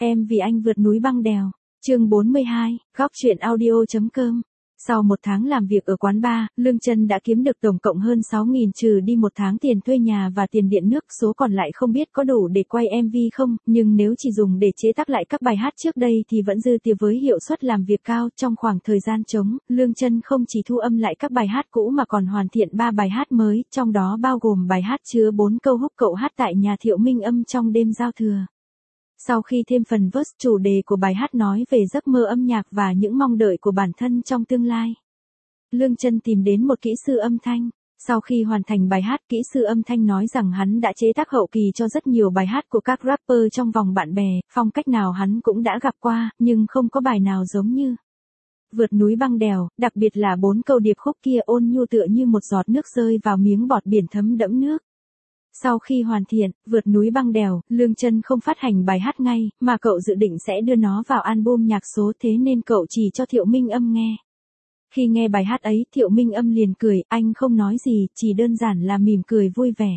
Em vì anh vượt núi băng đèo. Chương 42, góc truyện audio.com. Sau một tháng làm việc ở quán bar, Lương Chân đã kiếm được tổng cộng hơn 6.000 trừ đi một tháng tiền thuê nhà và tiền điện nước, số còn lại không biết có đủ để quay MV không, nhưng nếu chỉ dùng để chế tác lại các bài hát trước đây thì vẫn dư thừa với hiệu suất làm việc cao. Trong khoảng thời gian trống, Lương Chân không chỉ thu âm lại các bài hát cũ mà còn hoàn thiện 3 bài hát mới, trong đó bao gồm bài hát chứa 4 câu hook cậu hát tại nhà Thiệu Minh Âm trong đêm giao thừa. Sau khi thêm phần verse, chủ đề của bài hát nói về giấc mơ âm nhạc và những mong đợi của bản thân trong tương lai. Lương Chân tìm đến một kỹ sư âm thanh. Sau khi hoàn thành bài hát, kỹ sư âm thanh nói rằng hắn đã chế tác hậu kỳ cho rất nhiều bài hát của các rapper trong vòng bạn bè, phong cách nào hắn cũng đã gặp qua, nhưng không có bài nào giống như Vượt núi băng đèo, đặc biệt là 4 câu điệp khúc kia ôn nhu tựa như một giọt nước rơi vào miếng bọt biển thấm đẫm nước. Sau khi hoàn thiện, Vượt núi băng đèo, Lương Chân không phát hành bài hát ngay, mà cậu dự định sẽ đưa nó vào album nhạc số, thế nên cậu chỉ cho Thiệu Minh Âm nghe. Khi nghe bài hát ấy, Thiệu Minh Âm liền cười, anh không nói gì, chỉ đơn giản là mỉm cười vui vẻ.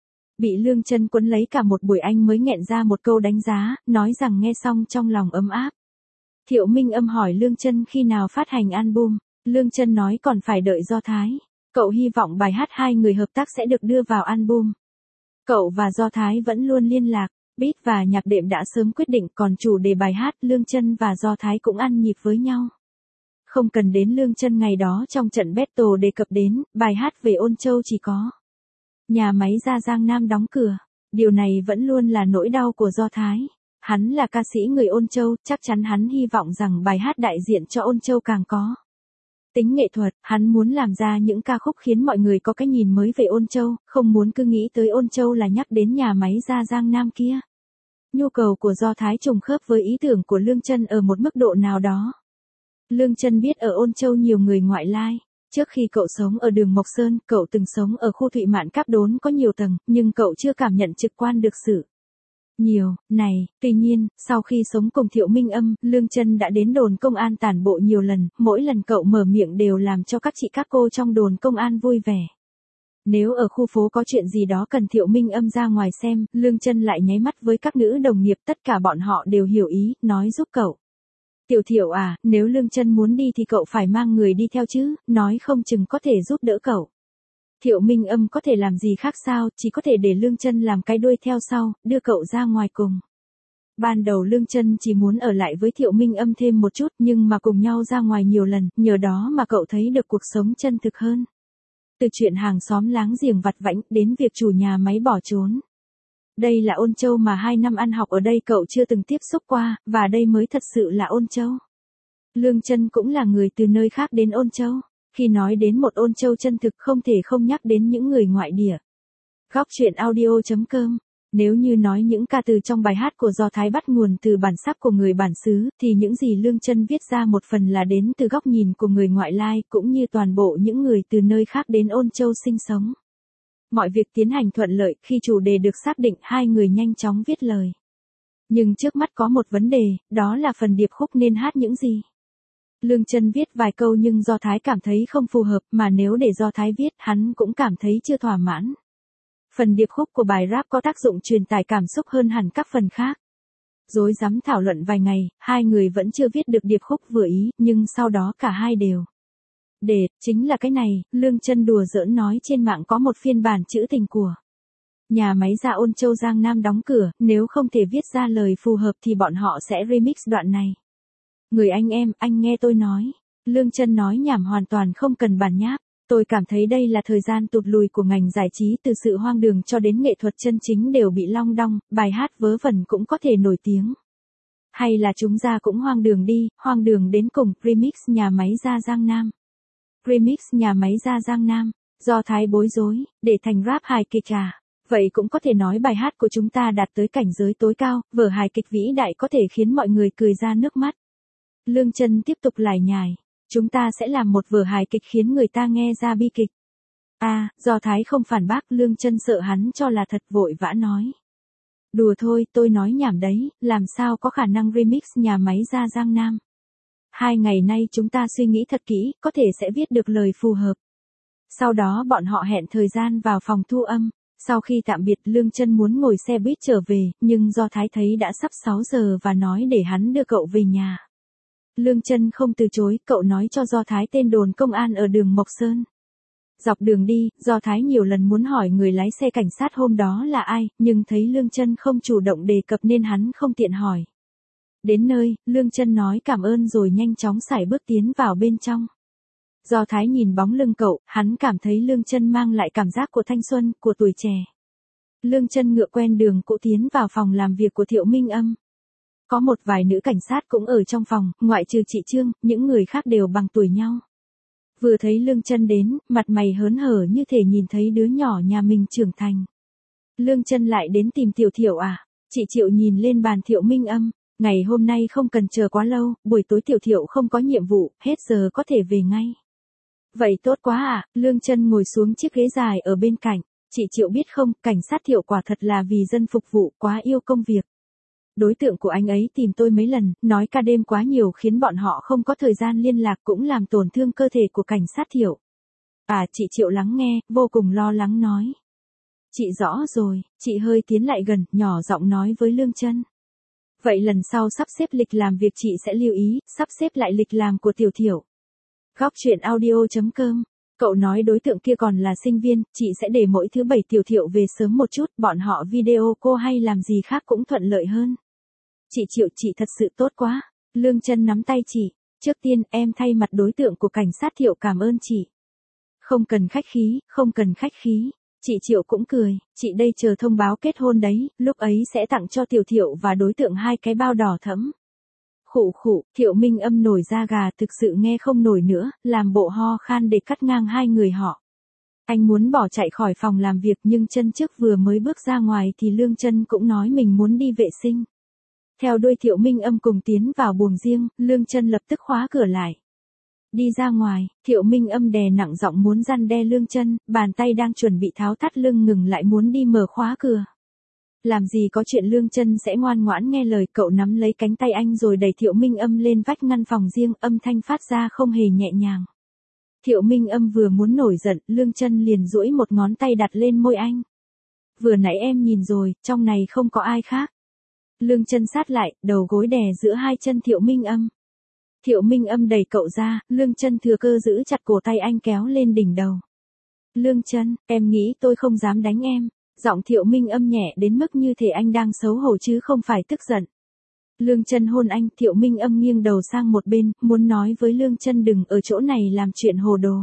Bị Lương Chân quấn lấy cả một buổi anh mới nghẹn ra một câu đánh giá, nói rằng nghe xong trong lòng ấm áp. Thiệu Minh Âm hỏi Lương Chân khi nào phát hành album, Lương Chân nói còn phải đợi Do Thái. Cậu hy vọng bài hát hai người hợp tác sẽ được đưa vào album. Cậu và Do Thái vẫn luôn liên lạc, beat và nhạc đệm đã sớm quyết định, còn chủ đề bài hát Lương Chân và Do Thái cũng ăn nhịp với nhau. Không cần đến Lương Chân ngày đó trong trận battle đề cập đến, bài hát về Ôn Châu chỉ có nhà máy ra Giang Nam đóng cửa. Điều này vẫn luôn là nỗi đau của Do Thái. Hắn là ca sĩ người Ôn Châu, chắc chắn hắn hy vọng rằng bài hát đại diện cho Ôn Châu càng có tính nghệ thuật, hắn muốn làm ra những ca khúc khiến mọi người có cái nhìn mới về Ôn Châu, không muốn cứ nghĩ tới Ôn Châu là nhắc đến nhà máy ra Giang Nam kia. Nhu cầu của Do Thái trùng khớp với ý tưởng của Lương Chân ở một mức độ nào đó. Lương Chân biết ở Ôn Châu nhiều người ngoại lai. Trước khi cậu sống ở đường Mộc Sơn, cậu từng sống ở khu Thụy Mạn Cáp Đốn có nhiều tầng, nhưng cậu chưa cảm nhận trực quan được sự nhiều này. Tuy nhiên, sau khi sống cùng Thiệu Minh Âm, Lương Chân đã đến đồn công an tản bộ nhiều lần, mỗi lần cậu mở miệng đều làm cho các chị các cô trong đồn công an vui vẻ. Nếu ở khu phố có chuyện gì đó cần Thiệu Minh Âm ra ngoài xem, Lương Chân lại nháy mắt với các nữ đồng nghiệp, tất cả bọn họ đều hiểu ý, nói giúp cậu. Tiểu Thiệu à, nếu Lương Chân muốn đi thì cậu phải mang người đi theo chứ, nói không chừng có thể giúp đỡ cậu. Thiệu Minh Âm có thể làm gì khác sao, chỉ có thể để Lương Chân làm cái đuôi theo sau, đưa cậu ra ngoài cùng. Ban đầu Lương Chân chỉ muốn ở lại với Thiệu Minh Âm thêm một chút, nhưng mà cùng nhau ra ngoài nhiều lần, nhờ đó mà cậu thấy được cuộc sống chân thực hơn. Từ chuyện hàng xóm láng giềng vặt vãnh đến việc chủ nhà máy bỏ trốn. Đây là Ôn Châu mà 2 năm ăn học ở đây cậu chưa từng tiếp xúc qua, và đây mới thật sự là Ôn Châu. Lương Chân cũng là người từ nơi khác đến Ôn Châu. Khi nói đến một Ôn Châu chân thực không thể không nhắc đến những người ngoại địa. Góc truyện audio.com. Nếu như nói những ca từ trong bài hát của Do Thái bắt nguồn từ bản sắc của người bản xứ, thì những gì Lương Chân viết ra một phần là đến từ góc nhìn của người ngoại lai, cũng như toàn bộ những người từ nơi khác đến Ôn Châu sinh sống. Mọi việc tiến hành thuận lợi, khi chủ đề được xác định, hai người nhanh chóng viết lời. Nhưng trước mắt có một vấn đề, đó là phần điệp khúc nên hát những gì. Lương Chân viết vài câu nhưng Do Thái cảm thấy không phù hợp, mà nếu để Do Thái viết, hắn cũng cảm thấy chưa thỏa mãn. Phần điệp khúc của bài rap có tác dụng truyền tải cảm xúc hơn hẳn các phần khác. Rối rắm thảo luận vài ngày, hai người vẫn chưa viết được điệp khúc vừa ý, nhưng sau đó cả hai đều chính là cái này, Lương Chân đùa giỡn nói trên mạng có một phiên bản trữ tình của nhà máy ra Ôn Châu Giang Nam đóng cửa, nếu không thể viết ra lời phù hợp thì bọn họ sẽ remix đoạn này. Người anh em, anh nghe tôi nói. Lương Chân nói nhảm hoàn toàn không cần bản nháp. Tôi cảm thấy đây là thời gian tụt lùi của ngành giải trí, từ sự hoang đường cho đến nghệ thuật chân chính đều bị long đong, bài hát vớ vẩn cũng có thể nổi tiếng. Hay là chúng ra cũng hoang đường đi, hoang đường đến cùng, remix nhà máy ra Giang Nam. Remix nhà máy ra Giang Nam, Do Thái bối rối, để thành rap hài kịch à. Vậy cũng có thể nói bài hát của chúng ta đạt tới cảnh giới tối cao, vở hài kịch vĩ đại có thể khiến mọi người cười ra nước mắt. Lương Chân tiếp tục lải nhải, chúng ta sẽ làm một vở hài kịch khiến người ta nghe ra bi kịch. Do Thái không phản bác, Lương Chân sợ hắn cho là thật vội vã nói. Đùa thôi, tôi nói nhảm đấy, làm sao có khả năng remix nhà máy ra Giang Nam. 2 ngày nay chúng ta suy nghĩ thật kỹ, có thể sẽ viết được lời phù hợp. Sau đó bọn họ hẹn thời gian vào phòng thu âm. Sau khi tạm biệt Lương Chân muốn ngồi xe buýt trở về, nhưng do Thái thấy đã sắp 6 giờ và nói để hắn đưa cậu về nhà. Lương Chân không từ chối, cậu nói cho Do Thái tên đồn công an ở đường Mộc Sơn. Dọc đường đi, Do Thái nhiều lần muốn hỏi người lái xe cảnh sát hôm đó là ai, nhưng thấy Lương Chân không chủ động đề cập nên hắn không tiện hỏi. Đến nơi, Lương Chân nói cảm ơn rồi nhanh chóng sải bước tiến vào bên trong. Do Thái nhìn bóng lưng cậu, hắn cảm thấy Lương Chân mang lại cảm giác của thanh xuân, của tuổi trẻ. Lương Chân ngựa quen đường cũ tiến vào phòng làm việc của Thiệu Minh Âm. Có một vài nữ cảnh sát cũng ở trong phòng, ngoại trừ chị Trương, những người khác đều bằng tuổi nhau. Vừa thấy Lương Chân đến, mặt mày hớn hở như thể nhìn thấy đứa nhỏ nhà mình trưởng thành. Lương Chân lại đến tìm Tiểu Thiệu à? Chị Triệu nhìn lên bàn Thiệu Minh Âm. Ngày hôm nay không cần chờ quá lâu, buổi tối Tiểu Thiệu không có nhiệm vụ, hết giờ có thể về ngay. Vậy tốt quá à, Lương Chân ngồi xuống chiếc ghế dài ở bên cạnh. Chị Triệu biết không, cảnh sát Thiệu quả thật là vì dân phục vụ, quá yêu công việc. Đối tượng của anh ấy tìm tôi mấy lần, nói ca đêm quá nhiều khiến bọn họ không có thời gian liên lạc cũng làm tổn thương cơ thể của cảnh sát Thiệu. À, chị Triệu lắng nghe, vô cùng lo lắng nói. Chị rõ rồi, chị hơi tiến lại gần, nhỏ giọng nói với Lương Chân. Vậy lần sau sắp xếp lịch làm việc chị sẽ lưu ý, sắp xếp lại lịch làm của Tiểu Thiệu. Góc truyện audio.com. Cậu nói đối tượng kia còn là sinh viên, chị sẽ để mỗi thứ bảy Tiểu Thiệu về sớm một chút, bọn họ video cô hay làm gì khác cũng thuận lợi hơn. Chị Triệu, chị thật sự tốt quá. Lương Chân nắm tay chị. Trước tiên, em thay mặt đối tượng của cảnh sát Thiệu cảm ơn chị. Không cần khách khí, không cần khách khí. Chị Triệu cũng cười, chị đây chờ thông báo kết hôn đấy, lúc ấy sẽ tặng cho Tiểu Thiệu và đối tượng 2 cái bao đỏ thẫm. Khụ khụ, Thiệu Minh Âm nổi da gà thực sự nghe không nổi nữa, làm bộ ho khan để cắt ngang hai người họ. Anh muốn bỏ chạy khỏi phòng làm việc nhưng chân trước vừa mới bước ra ngoài thì Lương Chân cũng nói mình muốn đi vệ sinh. Theo đuôi Thiệu Minh Âm cùng tiến vào buồng riêng, Lương Chân lập tức khóa cửa lại. Đi ra ngoài, Thiệu Minh Âm đè nặng giọng muốn răn đe Lương Chân, bàn tay đang chuẩn bị tháo thắt lưng ngừng lại muốn đi mở khóa cửa. Làm gì có chuyện Lương Chân sẽ ngoan ngoãn nghe lời, cậu nắm lấy cánh tay anh rồi đẩy Thiệu Minh Âm lên vách ngăn phòng riêng, âm thanh phát ra không hề nhẹ nhàng. Thiệu Minh Âm vừa muốn nổi giận, Lương Chân liền duỗi một ngón tay đặt lên môi anh. Vừa nãy em nhìn rồi, trong này không có ai khác. Lương Chân sát lại, đầu gối đè giữa hai chân Thiệu Minh Âm. Thiệu Minh Âm đẩy cậu ra, Lương Chân thừa cơ giữ chặt cổ tay anh kéo lên đỉnh đầu. Lương Chân, em nghĩ tôi không dám đánh em. Giọng Thiệu Minh Âm nhẹ đến mức như thể anh đang xấu hổ chứ không phải tức giận. Lương Chân hôn anh, Thiệu Minh Âm nghiêng đầu sang một bên, muốn nói với Lương Chân đừng ở chỗ này làm chuyện hồ đồ.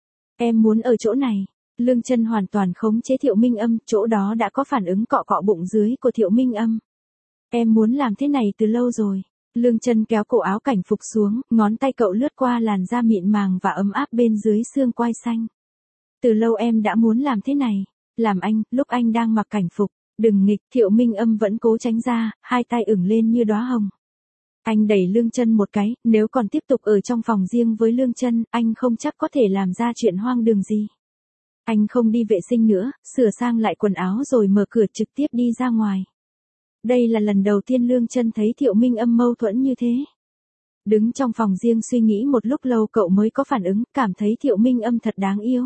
Em muốn ở chỗ này. Lương Chân hoàn toàn khống chế Thiệu Minh Âm, chỗ đó đã có phản ứng cọ cọ bụng dưới của Thiệu Minh Âm. Em muốn làm thế này từ lâu rồi. Lương Chân kéo cổ áo cảnh phục xuống, ngón tay cậu lướt qua làn da mịn màng và ấm áp bên dưới xương quai xanh. Từ lâu em đã muốn làm thế này. Làm anh, lúc anh đang mặc cảnh phục. Đừng nghịch, Thiệu Minh Âm vẫn cố tránh ra, hai tay ửng lên như đóa hồng. Anh đẩy Lương Chân một cái, nếu còn tiếp tục ở trong phòng riêng với Lương Chân, anh không chắc có thể làm ra chuyện hoang đường gì. Anh không đi vệ sinh nữa, sửa sang lại quần áo rồi mở cửa trực tiếp đi ra ngoài. Đây là lần đầu tiên Lương Chân thấy Thiệu Minh Âm mâu thuẫn như thế. Đứng trong phòng riêng suy nghĩ một lúc lâu cậu mới có phản ứng, cảm thấy Thiệu Minh Âm thật đáng yêu.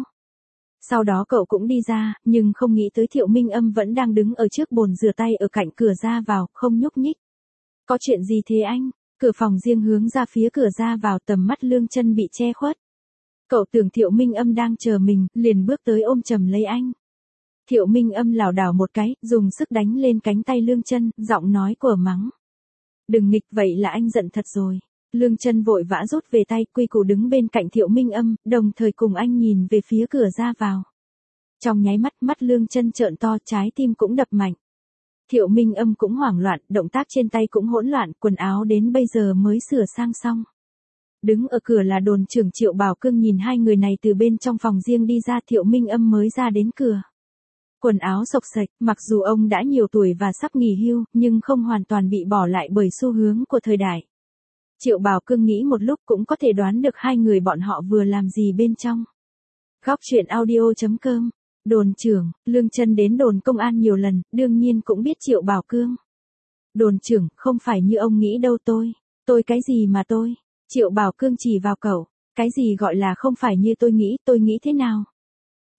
Sau đó cậu cũng đi ra, nhưng không nghĩ tới Thiệu Minh Âm vẫn đang đứng ở trước bồn rửa tay ở cạnh cửa ra vào, không nhúc nhích. Có chuyện gì thế anh? Cửa phòng riêng hướng ra phía cửa ra vào, tầm mắt Lương Chân bị che khuất. Cậu tưởng Thiệu Minh Âm đang chờ mình, liền bước tới ôm chầm lấy anh. Thiệu Minh Âm lảo đảo một cái, dùng sức đánh lên cánh tay Lương Chân, giọng nói của mắng. Đừng nghịch, vậy là anh giận thật rồi. Lương Chân vội vã rút về tay, quy củ đứng bên cạnh Thiệu Minh Âm, đồng thời cùng anh nhìn về phía cửa ra vào. Trong nháy mắt, mắt Lương Chân trợn to, trái tim cũng đập mạnh. Thiệu Minh Âm cũng hoảng loạn, động tác trên tay cũng hỗn loạn, quần áo đến bây giờ mới sửa sang xong. Đứng ở cửa là đồn trưởng Triệu Bảo Cương nhìn hai người này từ bên trong phòng riêng đi ra, Thiệu Minh Âm mới ra đến cửa. Quần áo xộc xệch, mặc dù ông đã nhiều tuổi và sắp nghỉ hưu, nhưng không hoàn toàn bị bỏ lại bởi xu hướng của thời đại. Triệu Bảo Cương nghĩ một lúc cũng có thể đoán được hai người bọn họ vừa làm gì bên trong. Góc truyện audio.com. Đồn trưởng, Lương Chân đến đồn công an nhiều lần, đương nhiên cũng biết Triệu Bảo Cương. Đồn trưởng, không phải như ông nghĩ đâu tôi. Tôi cái gì mà tôi? Triệu Bảo Cương chỉ vào cậu. Cái gì gọi là không phải như tôi nghĩ thế nào?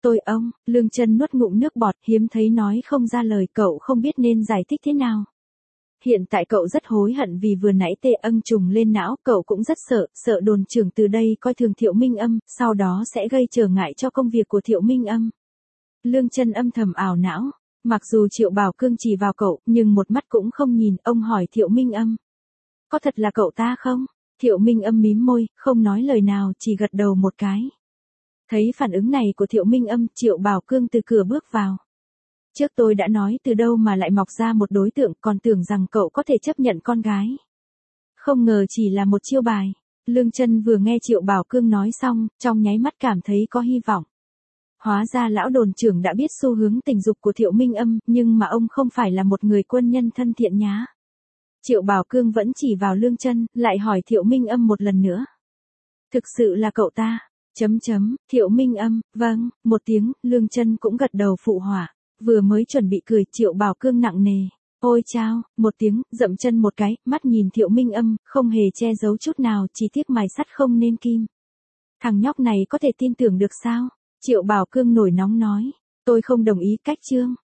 ông, Lương Chân nuốt ngụm nước bọt, hiếm thấy nói không ra lời, cậu không biết nên giải thích thế nào. Hiện tại cậu rất hối hận vì vừa nãy tê âng trùng lên não, cậu cũng rất sợ đồn trưởng từ đây coi thường Thiệu Minh Âm, sau đó sẽ gây trở ngại cho công việc của Thiệu Minh Âm. Lương Chân âm thầm ảo não, mặc dù Triệu Bảo Cương chỉ vào cậu, nhưng một mắt cũng không nhìn, ông hỏi Thiệu Minh Âm. Có thật là cậu ta không? Thiệu Minh Âm mím môi, không nói lời nào, chỉ gật đầu một cái. Thấy phản ứng này của Thiệu Minh Âm, Triệu Bảo Cương từ cửa bước vào. Trước tôi đã nói từ đâu mà lại mọc ra một đối tượng, còn tưởng rằng cậu có thể chấp nhận con gái. Không ngờ chỉ là một chiêu bài. Lương Chân vừa nghe Triệu Bảo Cương nói xong, trong nháy mắt cảm thấy có hy vọng. Hóa ra lão đồn trưởng đã biết xu hướng tình dục của Thiệu Minh Âm, nhưng mà ông không phải là một người quân nhân thân thiện nhá. Triệu Bảo Cương vẫn chỉ vào Lương Chân, lại hỏi Thiệu Minh Âm một lần nữa. Thực sự là cậu ta? Thiệu Minh Âm, vâng, một tiếng, Lương Chân cũng gật đầu phụ họa. Vừa mới chuẩn bị cười, Triệu Bảo Cương nặng nề. Ôi chao, một tiếng, dậm chân một cái, mắt nhìn Thiệu Minh Âm, không hề che giấu chút nào, chỉ tiếc mài sắt không nên kim. Thằng nhóc này có thể tin tưởng được sao? Triệu Bảo Cương nổi nóng nói. Tôi không đồng ý cách Trương.